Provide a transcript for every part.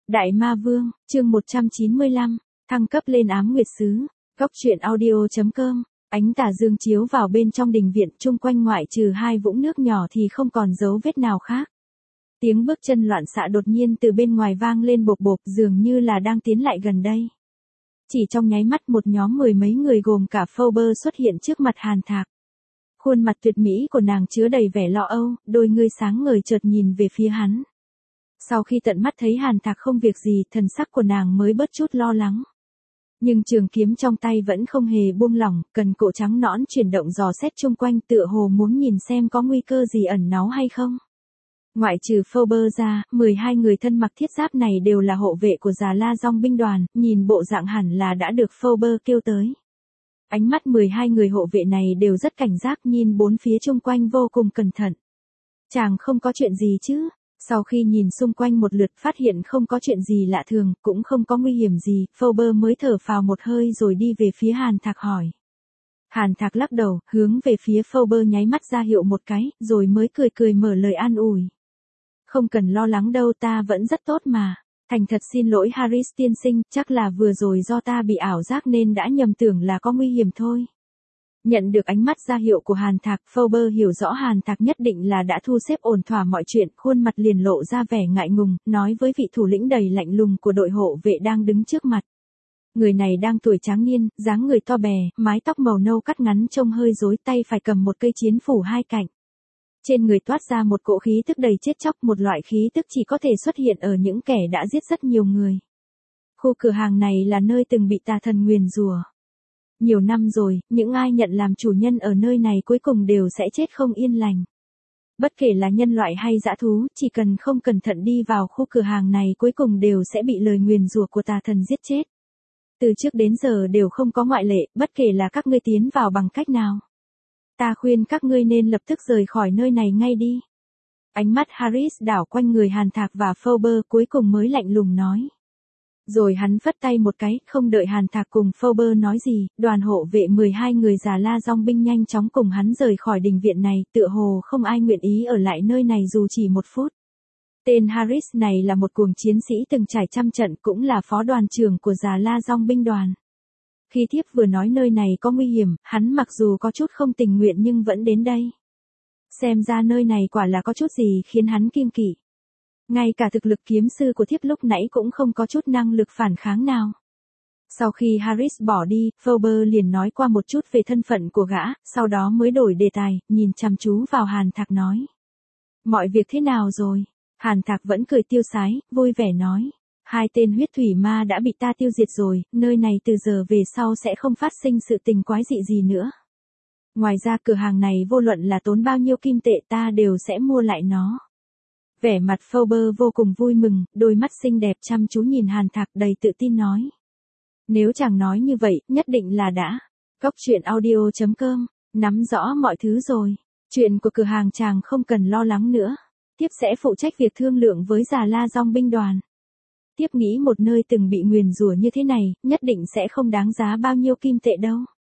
Đại Ma Vương, chương 195, thăng cấp lên ám nguyệt sứ. Góc truyện audio.com. Ánh tà dương chiếu vào bên trong đình viện, chung quanh ngoại trừ hai vũng nước nhỏ thì không còn dấu vết nào khác. Tiếng bước chân loạn xạ đột nhiên từ bên ngoài vang lên bộp bộp, dường như là đang tiến lại gần đây. Chỉ trong nháy mắt một nhóm mười mấy người gồm cả Phoebe xuất hiện trước mặt Hàn Thạc. Khuôn mặt tuyệt mỹ của nàng chứa đầy vẻ lo âu, đôi ngươi sáng ngời chợt nhìn về phía hắn. Sau khi tận mắt thấy Hàn Thạc không việc gì, thần sắc của nàng mới bớt chút lo lắng. Nhưng trường kiếm trong tay vẫn không hề buông lỏng, cần cổ trắng nõn chuyển động dò xét chung quanh, tựa hồ muốn nhìn xem có nguy cơ gì ẩn náu hay không. Ngoại trừ Phoebe ra, 12 người thân mặc thiết giáp này đều là hộ vệ của Già La Dong binh đoàn, nhìn bộ dạng hẳn là đã được Phoebe kêu tới. Ánh mắt 12 người hộ vệ này đều rất cảnh giác, nhìn bốn phía chung quanh vô cùng cẩn thận. Chàng không có chuyện gì chứ? Sau khi nhìn xung quanh một lượt phát hiện không có chuyện gì lạ thường, cũng không có nguy hiểm gì, Phoebe mới thở phào một hơi rồi đi về phía Hàn Thạc hỏi. Hàn Thạc lắc đầu, hướng về phía Phoebe nháy mắt ra hiệu một cái, rồi mới cười cười mở lời an ủi. Không cần lo lắng đâu, ta vẫn rất tốt mà. Thành thật xin lỗi Harris tiên sinh, chắc là vừa rồi do ta bị ảo giác nên đã nhầm tưởng là có nguy hiểm thôi. Nhận được ánh mắt ra hiệu của Hàn Thạc, Phoebe hiểu rõ Hàn Thạc nhất định là đã thu xếp ổn thỏa mọi chuyện, khuôn mặt liền lộ ra vẻ ngại ngùng, nói với vị thủ lĩnh đầy lạnh lùng của đội hộ vệ đang đứng trước mặt. Người này đang tuổi tráng niên, dáng người to bè, mái tóc màu nâu cắt ngắn trông hơi rối, tay phải cầm một cây chiến phủ hai cạnh. Trên người toát ra một cỗ khí tức đầy chết chóc, một loại khí tức chỉ có thể xuất hiện ở những kẻ đã giết rất nhiều người. Khu cửa hàng này là nơi từng bị tà thần nguyền rủa. Nhiều năm rồi, những ai nhận làm chủ nhân ở nơi này cuối cùng đều sẽ chết không yên lành. Bất kể là nhân loại hay dã thú, chỉ cần không cẩn thận đi vào khu cửa hàng này cuối cùng đều sẽ bị lời nguyền rủa của tà thần giết chết. Từ trước đến giờ đều không có ngoại lệ, bất kể là các ngươi tiến vào bằng cách nào. Ta khuyên các ngươi nên lập tức rời khỏi nơi này ngay đi. Ánh mắt Harris đảo quanh người Hàn Thạc và Phoebe, cuối cùng mới lạnh lùng nói. Rồi hắn phất tay một cái, không đợi Hàn Thạc cùng Phoebe nói gì, đoàn hộ vệ 12 người Già La Dong binh nhanh chóng cùng hắn rời khỏi đình viện này, tựa hồ không ai nguyện ý ở lại nơi này dù chỉ một phút. Tên Harris này là một cuồng chiến sĩ từng trải trăm trận, cũng là phó đoàn trưởng của Già La Dong binh đoàn. Khi thiếp vừa nói nơi này có nguy hiểm, hắn mặc dù có chút không tình nguyện nhưng vẫn đến đây. Xem ra nơi này quả là có chút gì khiến hắn kiêng kỵ. Ngay cả thực lực kiếm sư của thiếp lúc nãy cũng không có chút năng lực phản kháng nào. Sau khi Harris bỏ đi, Phoebe liền nói qua một chút về thân phận của gã, sau đó mới đổi đề tài, nhìn chăm chú vào Hàn Thạc nói. Mọi việc thế nào rồi? Hàn Thạc vẫn cười tiêu sái, vui vẻ nói. Hai tên huyết thủy ma đã bị ta tiêu diệt rồi, nơi này từ giờ về sau sẽ không phát sinh sự tình quái dị gì nữa. Ngoài ra cửa hàng này vô luận là tốn bao nhiêu kim tệ ta đều sẽ mua lại nó. Vẻ mặt Phoebe vô cùng vui mừng, đôi mắt xinh đẹp chăm chú nhìn Hàn Thạc đầy tự tin nói. Nếu chàng nói như vậy, nhất định là đã. Góc truyện audio.com, nắm rõ mọi thứ rồi. Chuyện của cửa hàng chàng không cần lo lắng nữa. Tiếp sẽ phụ trách việc thương lượng với Già La Dong binh đoàn. Tiếp nghĩ một nơi từng bị nguyền rủa như thế này, nhất định sẽ không đáng giá bao nhiêu kim tệ đâu.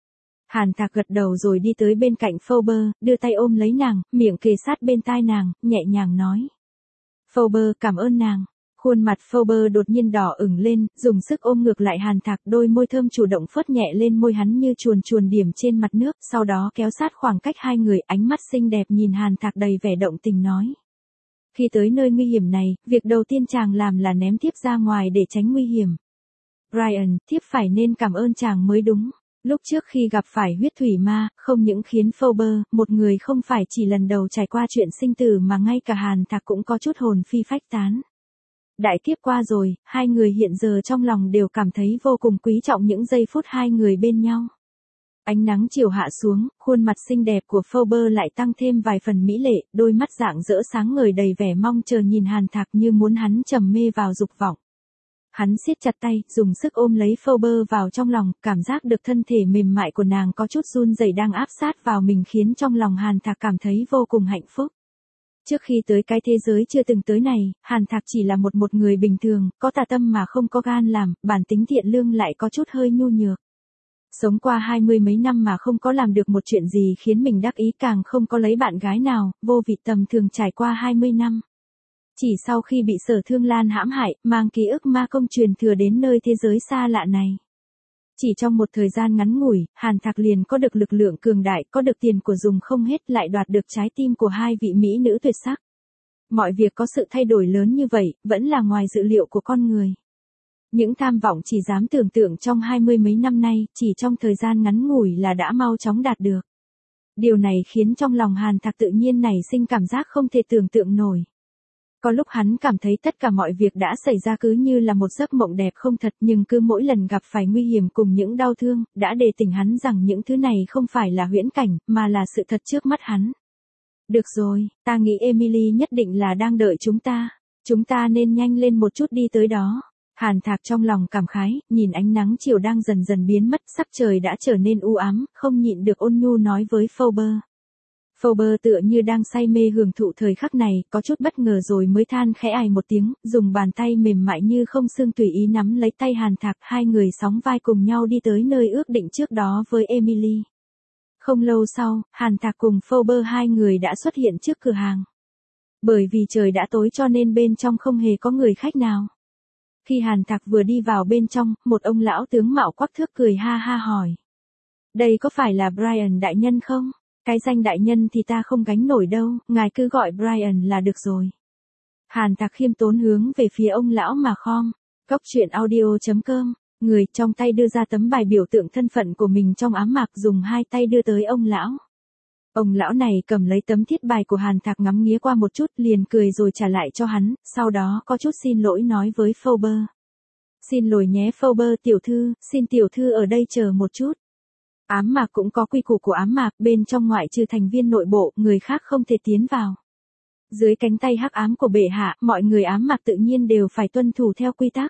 Hàn Thạc gật đầu rồi đi tới bên cạnh Phoebe, đưa tay ôm lấy nàng, miệng kề sát bên tai nàng, nhẹ nhàng nói. Phoebe cảm ơn nàng. Khuôn mặt Phoebe đột nhiên đỏ ửng lên, dùng sức ôm ngược lại Hàn Thạc, đôi môi thơm chủ động phớt nhẹ lên môi hắn như chuồn chuồn điểm trên mặt nước, sau đó kéo sát khoảng cách hai người, ánh mắt xinh đẹp nhìn Hàn Thạc đầy vẻ động tình nói. Khi tới nơi nguy hiểm này, việc đầu tiên chàng làm là ném thiếp ra ngoài để tránh nguy hiểm. Brian, thiếp phải nên cảm ơn chàng mới đúng. Lúc trước khi gặp phải huyết thủy ma, không những khiến Phoebe, một người không phải chỉ lần đầu trải qua chuyện sinh tử mà ngay cả Hàn Thạc cũng có chút hồn phi phách tán. Đại kiếp qua rồi, hai người hiện giờ trong lòng đều cảm thấy vô cùng quý trọng những giây phút hai người bên nhau. Ánh nắng chiều hạ xuống, khuôn mặt xinh đẹp của Phoebe lại tăng thêm vài phần mỹ lệ, đôi mắt rạng rỡ sáng ngời đầy vẻ mong chờ nhìn Hàn Thạc như muốn hắn trầm mê vào dục vọng. Hắn siết chặt tay, dùng sức ôm lấy Phoebe vào trong lòng, cảm giác được thân thể mềm mại của nàng có chút run rẩy đang áp sát vào mình khiến trong lòng Hàn Thạc cảm thấy vô cùng hạnh phúc. Trước khi tới cái thế giới chưa từng tới này, Hàn Thạc chỉ là một người bình thường, có tà tâm mà không có gan làm, bản tính thiện lương lại có chút hơi nhu nhược. Sống qua 20 mấy năm mà không có làm được một chuyện gì khiến mình đắc ý, càng không có lấy bạn gái nào, vô vị tầm thường trải qua 20 năm. Chỉ sau khi bị Sở Thương Lan hãm hại, mang ký ức ma công truyền thừa đến nơi thế giới xa lạ này. Chỉ trong một thời gian ngắn ngủi, Hàn Thạc liền có được lực lượng cường đại, có được tiền của dùng không hết, lại đoạt được trái tim của hai vị mỹ nữ tuyệt sắc. Mọi việc có sự thay đổi lớn như vậy, vẫn là ngoài dự liệu của con người. Những tham vọng chỉ dám tưởng tượng trong 20 mấy năm nay, chỉ trong thời gian ngắn ngủi là đã mau chóng đạt được. Điều này khiến trong lòng Hàn Thạc tự nhiên nảy sinh cảm giác không thể tưởng tượng nổi. Có lúc hắn cảm thấy tất cả mọi việc đã xảy ra cứ như là một giấc mộng đẹp không thật, nhưng cứ mỗi lần gặp phải nguy hiểm cùng những đau thương, đã đề tỉnh hắn rằng những thứ này không phải là huyễn cảnh, mà là sự thật trước mắt hắn. Được rồi, ta nghĩ Emily nhất định là đang đợi chúng ta. Chúng ta nên nhanh lên một chút đi tới đó. Hàn Thạc trong lòng cảm khái, nhìn ánh nắng chiều đang dần dần biến mất, sắc trời đã trở nên u ám, không nhịn được ôn nhu nói với Phoebe. Phoebe tựa như đang say mê hưởng thụ thời khắc này, có chút bất ngờ rồi mới than khẽ ải một tiếng, dùng bàn tay mềm mại như không xương tùy ý nắm lấy tay Hàn Thạc, hai người sóng vai cùng nhau đi tới nơi ước định trước đó với Emily. Không lâu sau, Hàn Thạc cùng Phoebe hai người đã xuất hiện trước cửa hàng. Bởi vì trời đã tối cho nên bên trong không hề có người khách nào. Khi Hàn Thạc vừa đi vào bên trong, một ông lão tướng mạo quắc thước cười ha ha hỏi. Đây có phải là Brian đại nhân không? Cái danh đại nhân thì ta không gánh nổi đâu, ngài cứ gọi Brian là được rồi. Hàn Thạc khiêm tốn hướng về phía ông lão mà khom. Cốc truyện audio.com, người trong tay đưa ra tấm bài biểu tượng thân phận của mình trong ám mạc, dùng hai tay đưa tới ông lão. Ông lão này cầm lấy tấm thiết bài của Hàn Thạc ngắm nghía qua một chút, liền cười rồi trả lại cho hắn, sau đó có chút xin lỗi nói với Phoebe. Xin lỗi nhé Phoebe tiểu thư, xin tiểu thư ở đây chờ một chút. Ám mạc cũng có quy củ của ám mạc, bên trong ngoại trừ thành viên nội bộ, người khác không thể tiến vào. Dưới cánh tay hắc ám của bệ hạ, mọi người ám mạc tự nhiên đều phải tuân thủ theo quy tắc.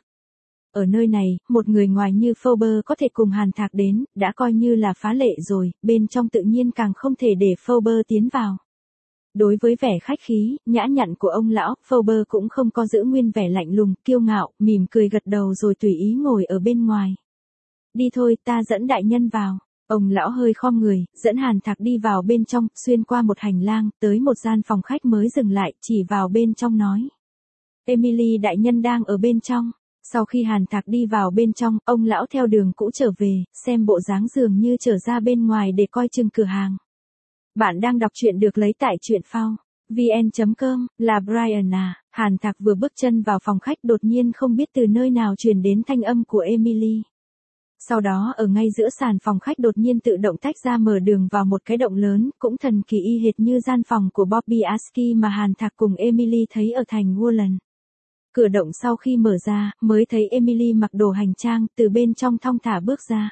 Ở nơi này, một người ngoài như Phoebe có thể cùng Hàn Thạc đến, đã coi như là phá lệ rồi, bên trong tự nhiên càng không thể để Phoebe tiến vào. Đối với vẻ khách khí, nhã nhặn của ông lão, Phoebe cũng không có giữ nguyên vẻ lạnh lùng, kiêu ngạo, mỉm cười gật đầu rồi tùy ý ngồi ở bên ngoài. Đi thôi, ta dẫn đại nhân vào. Ông lão hơi khom người, dẫn Hàn Thạc đi vào bên trong, xuyên qua một hành lang, tới một gian phòng khách mới dừng lại, chỉ vào bên trong nói. Emily đại nhân đang ở bên trong. Sau khi Hàn Thạc đi vào bên trong, ông lão theo đường cũ trở về, xem bộ dáng dường như trở ra bên ngoài để coi chừng cửa hàng. Bạn đang đọc truyện được lấy tại truyện phao vn.com, là Brian à. Hàn Thạc vừa bước chân vào phòng khách đột nhiên không biết từ nơi nào truyền đến thanh âm của Emily. Sau đó ở ngay giữa sàn phòng khách đột nhiên tự động tách ra mở đường vào một cái động lớn, cũng thần kỳ y hệt như gian phòng của Bobby Aski mà Hàn Thạc cùng Emily thấy ở thành Woodland. Cửa động sau khi mở ra, mới thấy Emily mặc đồ hành trang, từ bên trong thong thả bước ra.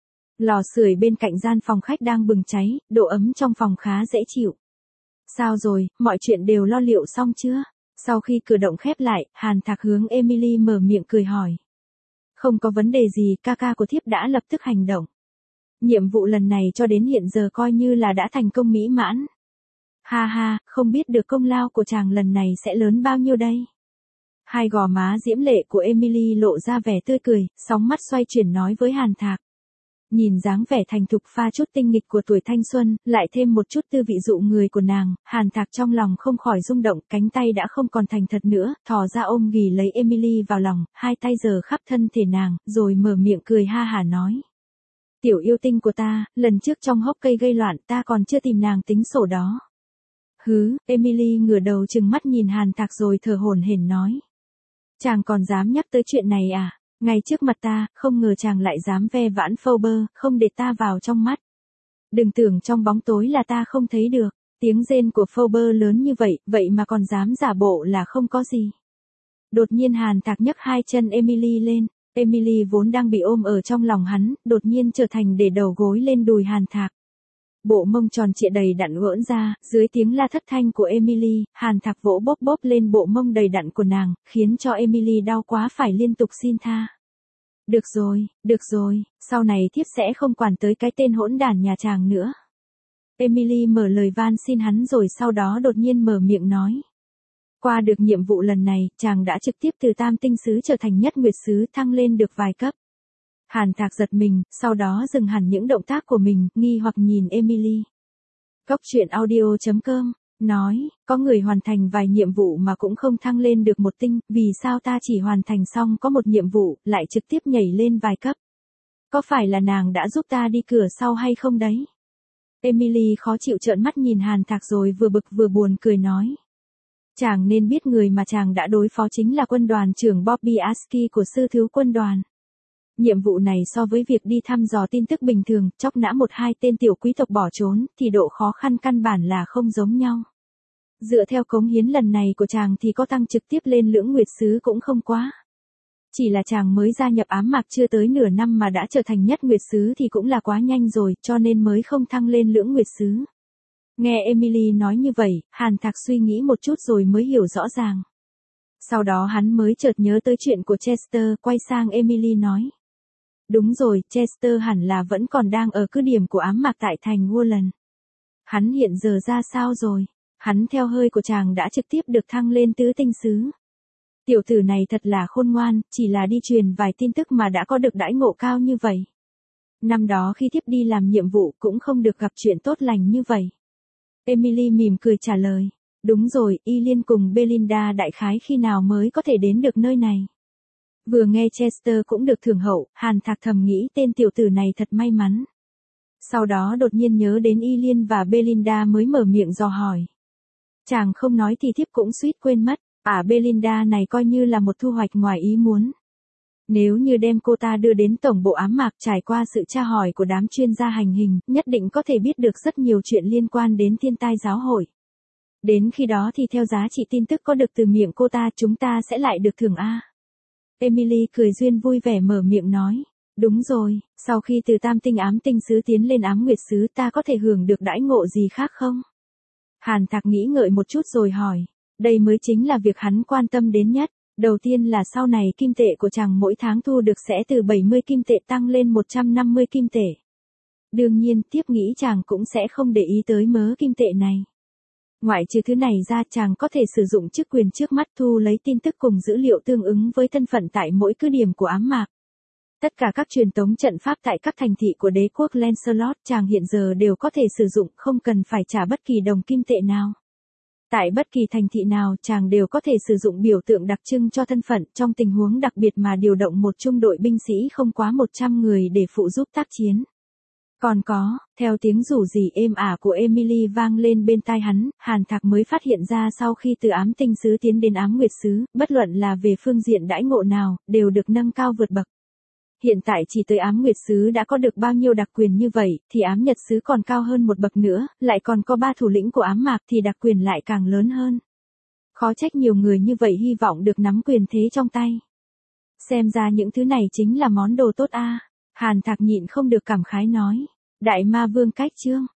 Lò sưởi bên cạnh gian phòng khách đang bừng cháy, độ ấm trong phòng khá dễ chịu. Sao rồi, mọi chuyện đều lo liệu xong chưa? Sau khi cửa động khép lại, Hàn Thạc hướng Emily mở miệng cười hỏi. Không có vấn đề gì, ca ca của thiếp đã lập tức hành động. Nhiệm vụ lần này cho đến hiện giờ coi như là đã thành công mỹ mãn. Ha ha, không biết được công lao của chàng lần này sẽ lớn bao nhiêu đây? Hai gò má diễm lệ của Emily lộ ra vẻ tươi cười, sóng mắt xoay chuyển nói với Hàn Thạc. Nhìn dáng vẻ thành thục pha chút tinh nghịch của tuổi thanh xuân, lại thêm một chút tư vị dụ người của nàng, Hàn Thạc trong lòng không khỏi rung động, cánh tay đã không còn thành thật nữa, thò ra ôm ghì lấy Emily vào lòng, hai tay giở khắp thân thể nàng, rồi mở miệng cười ha hả nói. Tiểu yêu tinh của ta, lần trước trong hốc cây gây loạn ta còn chưa tìm nàng tính sổ đó. Hứ, Emily ngửa đầu trừng mắt nhìn Hàn Thạc rồi thở hổn hển nói. Chàng còn dám nhắc tới chuyện này à? Ngay trước mặt ta, không ngờ chàng lại dám ve vãn Phoebe, không để ta vào trong mắt. Đừng tưởng trong bóng tối là ta không thấy được. Tiếng rên của Phoebe lớn như vậy, vậy mà còn dám giả bộ là không có gì. Đột nhiên Hàn Thạc nhấc hai chân Emily lên. Emily vốn đang bị ôm ở trong lòng hắn, đột nhiên trở thành để đầu gối lên đùi Hàn Thạc. Bộ mông tròn trịa đầy đặn ưỡn ra, dưới tiếng la thất thanh của Emily, Hàn Thạc vỗ bóp bóp lên bộ mông đầy đặn của nàng, khiến cho Emily đau quá phải liên tục xin tha. Được rồi, sau này thiếp sẽ không quản tới cái tên hỗn đản nhà chàng nữa. Emily mở lời van xin hắn rồi sau đó đột nhiên mở miệng nói. Qua được nhiệm vụ lần này, chàng đã trực tiếp từ tam tinh sứ trở thành nhất nguyệt sứ, thăng lên được vài cấp. Hàn Thạc giật mình, sau đó dừng hẳn những động tác của mình, nghi hoặc nhìn Emily. Cốc truyện audio.com Nói, có người hoàn thành vài nhiệm vụ mà cũng không thăng lên được một tinh, vì sao ta chỉ hoàn thành xong có một nhiệm vụ, lại trực tiếp nhảy lên vài cấp? Có phải là nàng đã giúp ta đi cửa sau hay không đấy? Emily khó chịu trợn mắt nhìn Hàn Thạc rồi vừa bực vừa buồn cười nói. Chàng nên biết người mà chàng đã đối phó chính là quân đoàn trưởng Bobby Aski của sư thiếu quân đoàn. Nhiệm vụ này so với việc đi thăm dò tin tức bình thường, chóc nã một hai tên tiểu quý tộc bỏ trốn, thì độ khó khăn căn bản là không giống nhau. Dựa theo cống hiến lần này của chàng thì có tăng trực tiếp lên lưỡng nguyệt sứ cũng không quá. Chỉ là chàng mới gia nhập ám mạc chưa tới nửa năm mà đã trở thành nhất nguyệt sứ thì cũng là quá nhanh rồi, cho nên mới không thăng lên lưỡng nguyệt sứ. Nghe Emily nói như vậy, Hàn Thạc suy nghĩ một chút rồi mới hiểu rõ ràng. Sau đó hắn mới chợt nhớ tới chuyện của Chester, quay sang Emily nói. Đúng rồi, Chester hẳn là vẫn còn đang ở cứ điểm của ám mạc tại thành Woodland. Hắn hiện giờ ra sao rồi? Hắn theo hơi của chàng đã trực tiếp được thăng lên tứ tinh sứ. Tiểu tử này thật là khôn ngoan, chỉ là đi truyền vài tin tức mà đã có được đãi ngộ cao như vậy. Năm đó khi tiếp đi làm nhiệm vụ cũng không được gặp chuyện tốt lành như vậy. Emily mỉm cười trả lời. Đúng rồi, Ilian cùng Belinda đại khái khi nào mới có thể đến được nơi này. Vừa nghe Chester cũng được thưởng hậu, Hàn Thạc thầm nghĩ tên tiểu tử này thật may mắn. Sau đó đột nhiên nhớ đến Ilian và Belinda mới mở miệng dò hỏi. Chàng không nói thì thiếp cũng suýt quên mất, Belinda này coi như là một thu hoạch ngoài ý muốn. Nếu như đem cô ta đưa đến tổng bộ ám mạc trải qua sự tra hỏi của đám chuyên gia hành hình, nhất định có thể biết được rất nhiều chuyện liên quan đến thiên tai giáo hội. Đến khi đó thì theo giá trị tin tức có được từ miệng cô ta chúng ta sẽ lại được thưởng A. Emily cười duyên vui vẻ mở miệng nói. Đúng rồi, sau khi từ tam tinh ám tinh sứ tiến lên ám nguyệt sứ ta có thể hưởng được đãi ngộ gì khác không? Hàn Thạc nghĩ ngợi một chút rồi hỏi. Đây mới chính là việc hắn quan tâm đến nhất. Đầu tiên là sau này kim tệ của chàng mỗi tháng thu được sẽ từ 70 kim tệ tăng lên 150 kim tệ. Đương nhiên tiếp nghĩ chàng cũng sẽ không để ý tới mớ kim tệ này. Ngoại trừ thứ này ra chàng có thể sử dụng chức quyền trước mắt thu lấy tin tức cùng dữ liệu tương ứng với thân phận tại mỗi cứ điểm của ám mạc. Tất cả các truyền tống trận pháp tại các thành thị của đế quốc Lancelot chàng hiện giờ đều có thể sử dụng không cần phải trả bất kỳ đồng kim tệ nào. Tại bất kỳ thành thị nào chàng đều có thể sử dụng biểu tượng đặc trưng cho thân phận trong tình huống đặc biệt mà điều động một trung đội binh sĩ không quá 100 người để phụ giúp tác chiến. Còn có, theo tiếng rủ rỉ êm ả của Emily vang lên bên tai hắn, Hàn Thạc mới phát hiện ra sau khi từ ám tinh sứ tiến đến ám nguyệt sứ, bất luận là về phương diện đãi ngộ nào, đều được nâng cao vượt bậc. Hiện tại chỉ tới ám nguyệt sứ đã có được bao nhiêu đặc quyền như vậy, thì ám nhật sứ còn cao hơn một bậc nữa, lại còn có 3 thủ lĩnh của ám mạc thì đặc quyền lại càng lớn hơn. Khó trách nhiều người như vậy hy vọng được nắm quyền thế trong tay. Xem ra những thứ này chính là món đồ tốt a. Hàn Thạc nhịn không được cảm khái nói. Đại ma vương cách chương.